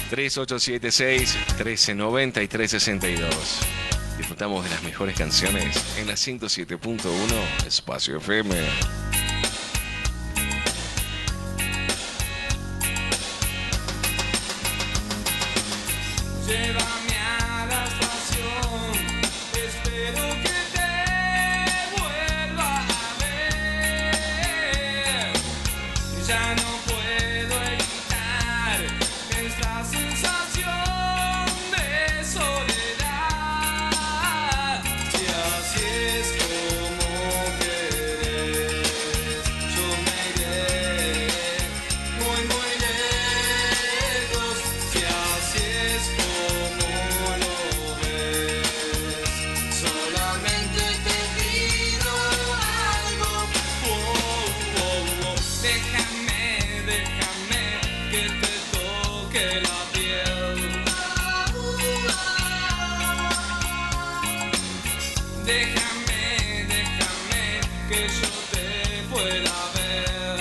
3876-1390 y 362. Disfrutamos de las mejores canciones en la 107.1 Espacio FM. Llévame a la estación, espero que te vuelva a ver. Ya no puedo evitar esta sensación de soledad. Si así es como querés, yo me iré muy muy lejos. Si así es como lo ves, solamente te pido algo. Déjame, déjame que te toque la piel. Déjame, déjame que yo te pueda ver.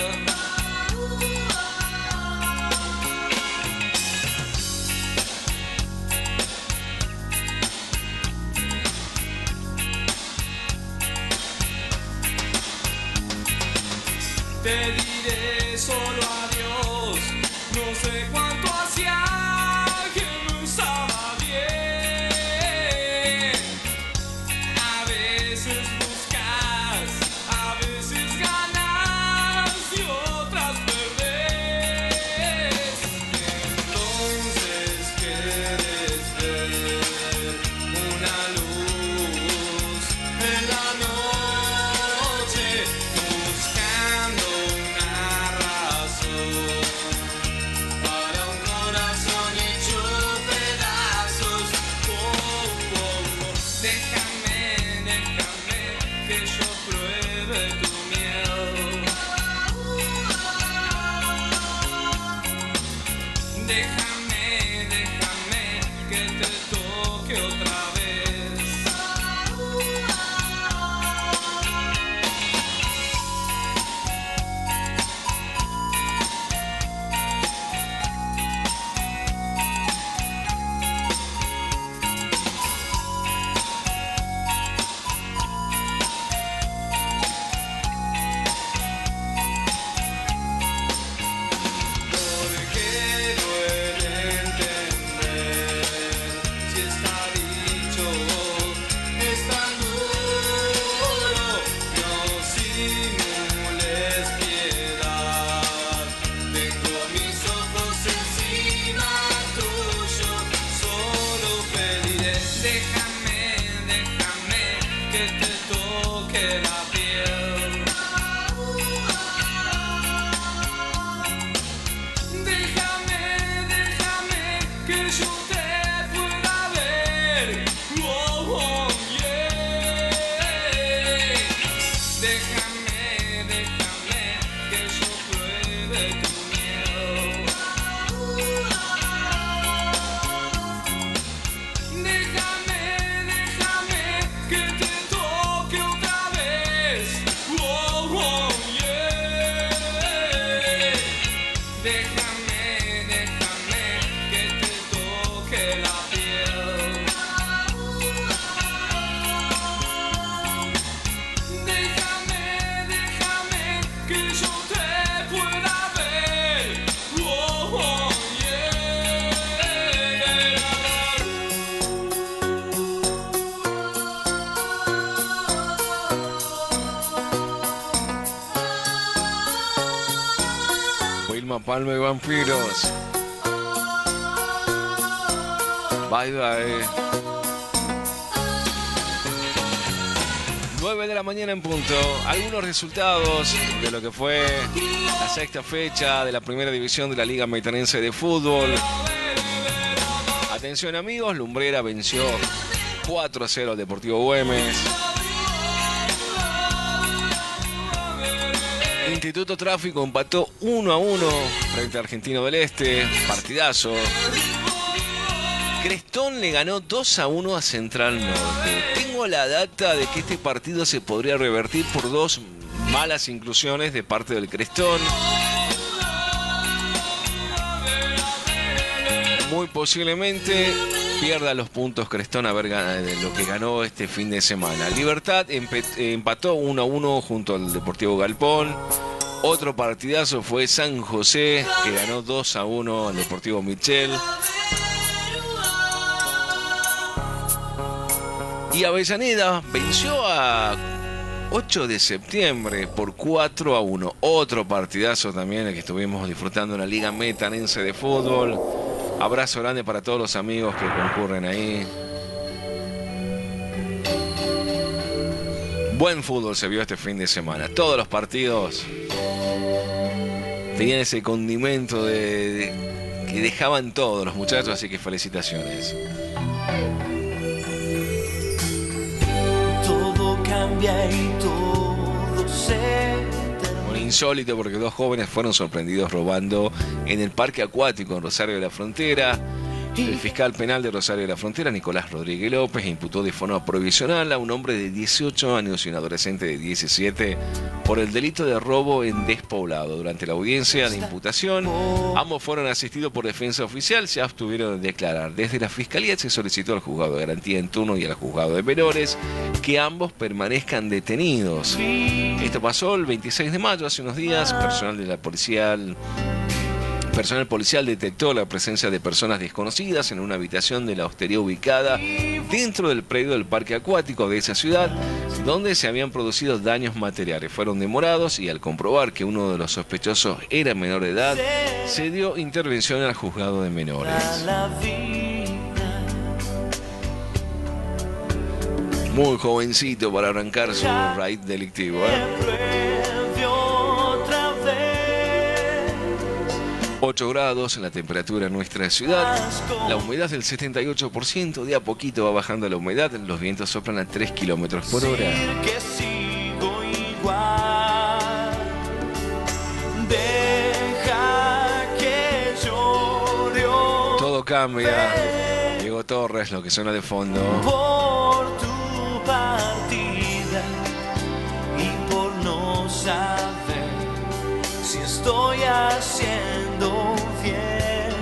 Te diré solo adiós, no sé cuánto hacía que no estaba bien. A veces buscas, a veces ganas y otras perdés. Entonces quieres ver una luz en la noche, buscando una razón para un corazón hecho pedazos. Déjame, déjame que yo pruebe tu miel. Déjame, déjame que te toque otra vez. Porque duele entender si está dicho, es tan duro. No simules piedad. Tengo mis ojos encima tuyo, solo pediré. Déjame, déjame que te toque la piel. Déjame, déjame que yo te pueda ver. Yeah. Déjame, déjame que yo pruebe tu miel. Déjame, déjame que te toque otra vez. Yeah. Déjame, déjame que te toque la piel. Déjame, déjame que yo te pueda ver. Wilma Palma y Vampiros. Bye bye. 9 de la mañana en punto. Algunos resultados de lo que fue la sexta fecha de la primera división de la Liga Metanense de Fútbol. Atención amigos, Lumbrera venció 4-0 al Deportivo Güemes. Instituto Tráfico empató 1-1 frente a Argentino del Este. Partidazo. Crestón le ganó 2-1 a Central Norte. Tengo la data de que este partido se podría revertir por dos malas inclusiones de parte del Crestón. muy posiblemente pierda los puntos Crestón a ver lo que ganó este fin de semana. Libertad empató 1-1 junto al Deportivo Galpón. Otro partidazo fue San José, que ganó 2-1 al Deportivo Michel. Y Avellaneda venció a 8 de septiembre por 4-1. Otro partidazo también el que estuvimos disfrutando en la Liga Metanense de Fútbol. Abrazo grande para todos los amigos que concurren ahí. Buen fútbol se vio este fin de semana. Todos los partidos tenían ese condimento que dejaban todos los muchachos, así que felicitaciones. Todo cambia y todo se Un insólito porque dos jóvenes fueron sorprendidos robando en el parque acuático en Rosario de la Frontera. El fiscal penal de Rosario de la Frontera, Nicolás Rodríguez López, imputó de forma provisional a un hombre de 18 años y un adolescente de 17 por el delito de robo en despoblado. Durante la audiencia de imputación, ambos fueron asistidos por defensa oficial, se abstuvieron de declarar. Desde la Fiscalía se solicitó al Juzgado de Garantía en turno y al Juzgado de Menores que ambos permanezcan detenidos. Esto pasó el 26 de mayo, hace unos días. Personal policial detectó la presencia de personas desconocidas en una habitación de la hostería ubicada dentro del predio del parque acuático de esa ciudad, donde se habían producido daños materiales. Fueron demorados y al comprobar que uno de los sospechosos era menor de edad, se dio intervención al juzgado de menores. Muy jovencito para arrancar su raid delictivo, ¿eh? 8 grados en la temperatura en nuestra ciudad, la humedad del 78%, de a poquito va bajando la humedad, los vientos soplan a 3 kilómetros por hora. Todo cambia. Diego Torres, lo que suena de fondo. Por tu partida y por no saber si estoy haciendo bien.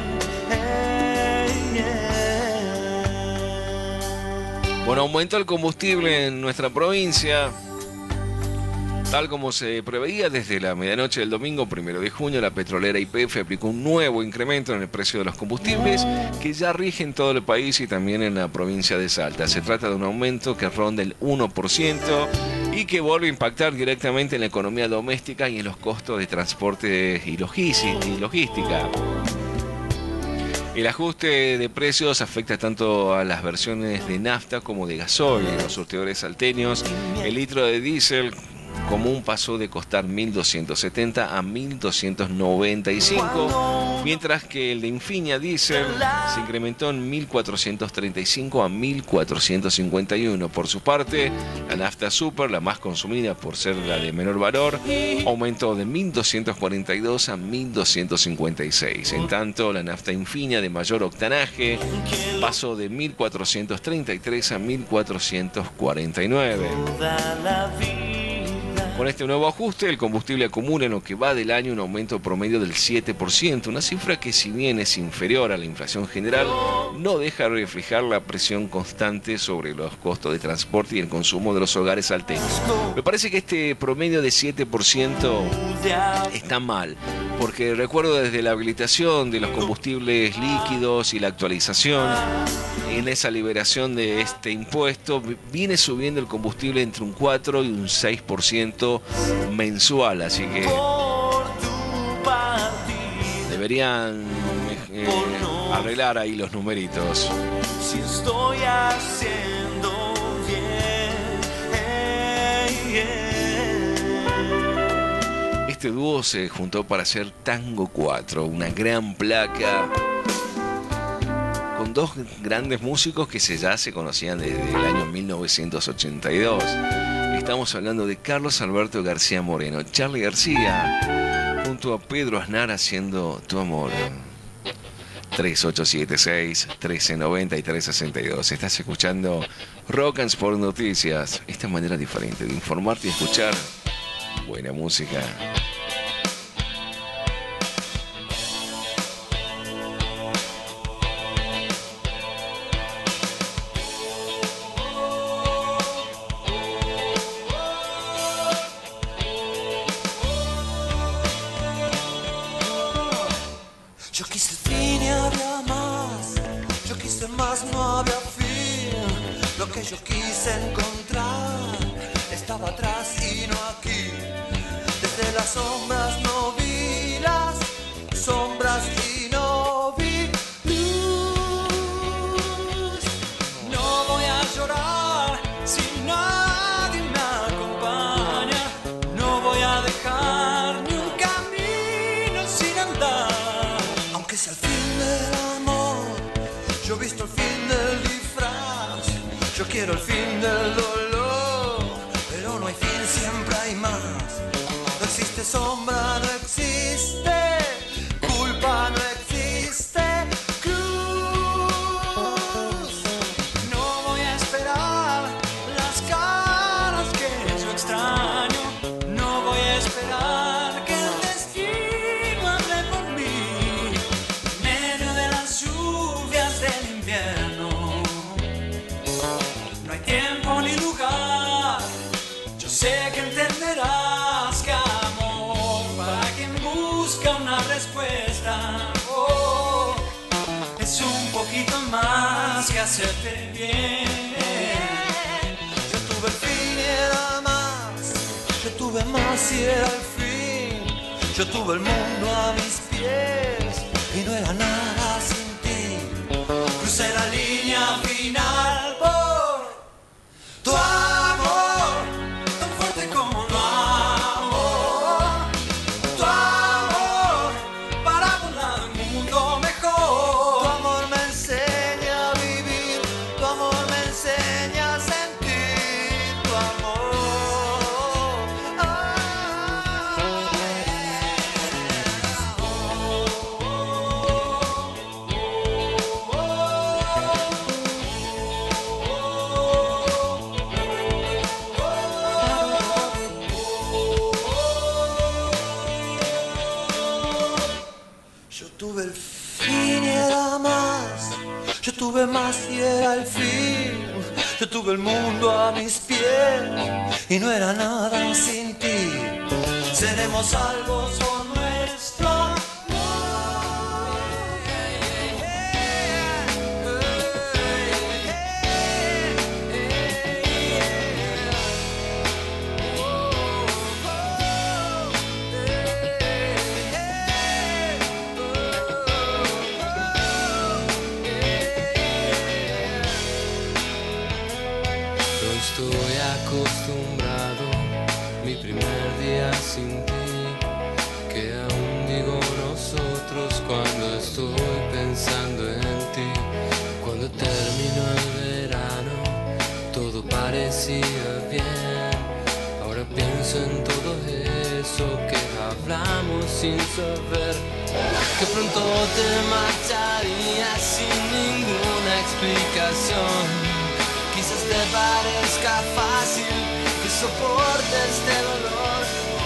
Bueno, aumentó el combustible en nuestra provincia. Tal como se preveía, desde la medianoche del domingo 1 de junio, la petrolera YPF aplicó un nuevo incremento en el precio de los combustibles que ya rige en todo el país y también en la provincia de Salta. Se trata de un aumento que ronda el 1% y que vuelve a impactar directamente en la economía doméstica y en los costos de transporte y logística. El ajuste de precios afecta tanto a las versiones de nafta como de gasoil. En los surtidores salteños, el litro de diésel común pasó de costar 1.270 a 1.295, mientras que el de Infinia Diesel se incrementó en 1.435 a 1.451. Por su parte, la nafta super, la más consumida por ser la de menor valor, aumentó de 1.242 a 1.256. En tanto, la nafta Infinia de mayor octanaje pasó de 1.433 a 1.449. Con este nuevo ajuste, el combustible acumula en lo que va del año un aumento promedio del 7%, una cifra que, si bien es inferior a la inflación general, no deja de reflejar la presión constante sobre los costos de transporte y el consumo de los hogares salteños. Me parece que este promedio de 7% está mal, porque recuerdo desde la habilitación de los combustibles líquidos y la actualización, en esa liberación de este impuesto, viene subiendo el combustible entre un 4 y un 6% mensual, así que deberían arreglar ahí los numeritos. Si estoy haciendo bien. Este dúo se juntó para hacer Tango 4, una gran placa con dos grandes músicos que ya se conocían desde el año 1982. Estamos hablando de Carlos Alberto García Moreno, Charly García, junto a Pedro Aznar haciendo Tu Amor. 3876-1390 y 362. Estás escuchando Rock and Sport Noticias. Esta manera diferente de informarte y escuchar buena música. Yo quise el fin y había más. Yo quise más, no había fin. Lo que yo quise encontrar estaba atrás y no aquí. Desde las sombras no vi las sombras y no vi luz. No voy a llorar si nadie me acompaña. No voy a dejar ni un camino sin andar. Aunque sea el fin del amor, yo he visto el fin del disfraz. Yo quiero el fin del dolor, pero no hay fin, siempre hay más. No existe sombra, no existe culpa, no existe cruz. No voy a esperar las caras que yo extraño. No voy a esperar que el destino hable por mí. En medio de las lluvias del invierno no hay tiempo ni lugar. Yo sé que entenderás que amor, para quien busca una respuesta, oh, es un poquito más que hacerte bien. Yo tuve el fin y era más. Yo tuve más y era el fin. Yo tuve el mundo a mis pies y no era nada sin ti. Crucé la línea final por tu amor, tan fuerte como lo amo. Tu amor, para volar un mundo mejor. Tu amor me enseña a vivir. Tu amor me enseña a sentir. Tu amor. Yo tuve el fin y era más. Yo tuve más y era el fin. Yo tuve el mundo a mis pies y no era nada sin ti. Seremos salvos por nuestro amor. No estoy acostumbrado, mi primer día sin ti, que aún digo nosotros cuando estoy pensando en ti. Cuando terminó el verano, todo parecía bien. Ahora pienso en todo eso que hablamos sin saber que pronto te marcharías sin ninguna explicación. Quizás te parezca fácil que soportes este dolor.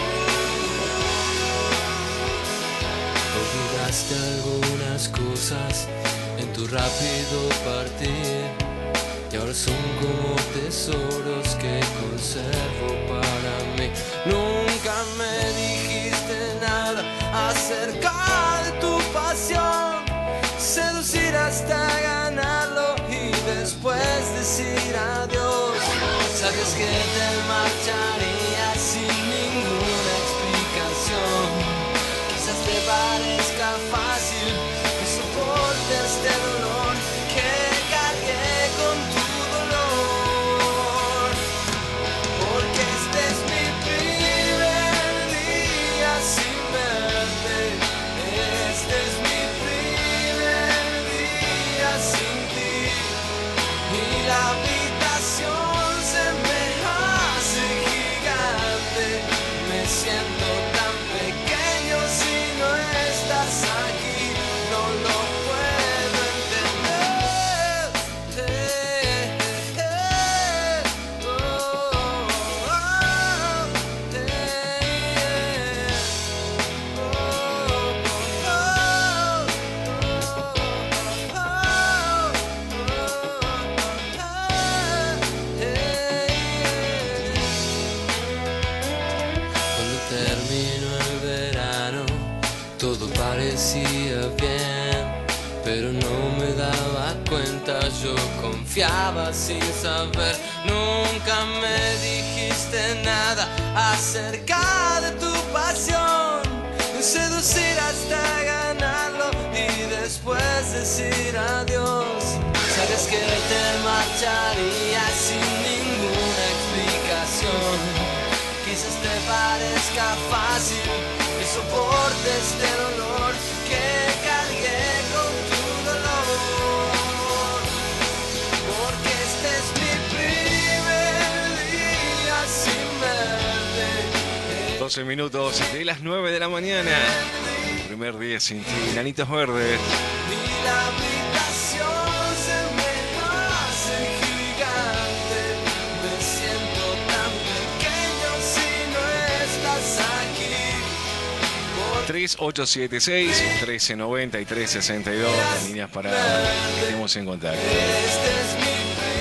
Olvidaste algunas cosas en tu rápido partir y ahora son como tesoros que conservo para mí. Nunca me dijiste nada acerca de tu pasión, seducir hasta ganarlo y después decir adiós. Sabes que te marcharías sin ninguna explicación. Quizás te parezca fácil que soporte este dolor, que cargué con tu dolor. Porque este es mi primer día sin verte. Este es mi primer día sin ti. Y la habitación se me hace gigante. Me siento tan pequeño si no estás aquí. Todo parecía bien, pero no me daba cuenta. Yo confiaba sin saber. Nunca me dijiste nada acerca de tu pasión. Seducir hasta ganarlo y después decir adiós. Sabes que hoy te marcharías sin ninguna explicación. Quizás te parezca fácil que soportes este dolor, que cargué con tu dolor. Porque este es mi primer día sin verte. 12 minutos de las 9 de la mañana. Primer día sin ti, Nanitos Verdes. Y la habitación se me hace gigante. Me siento tan pequeño si no estás aquí. 3876-1390 y 362. Las líneas para que estemos en contacto. Este es mi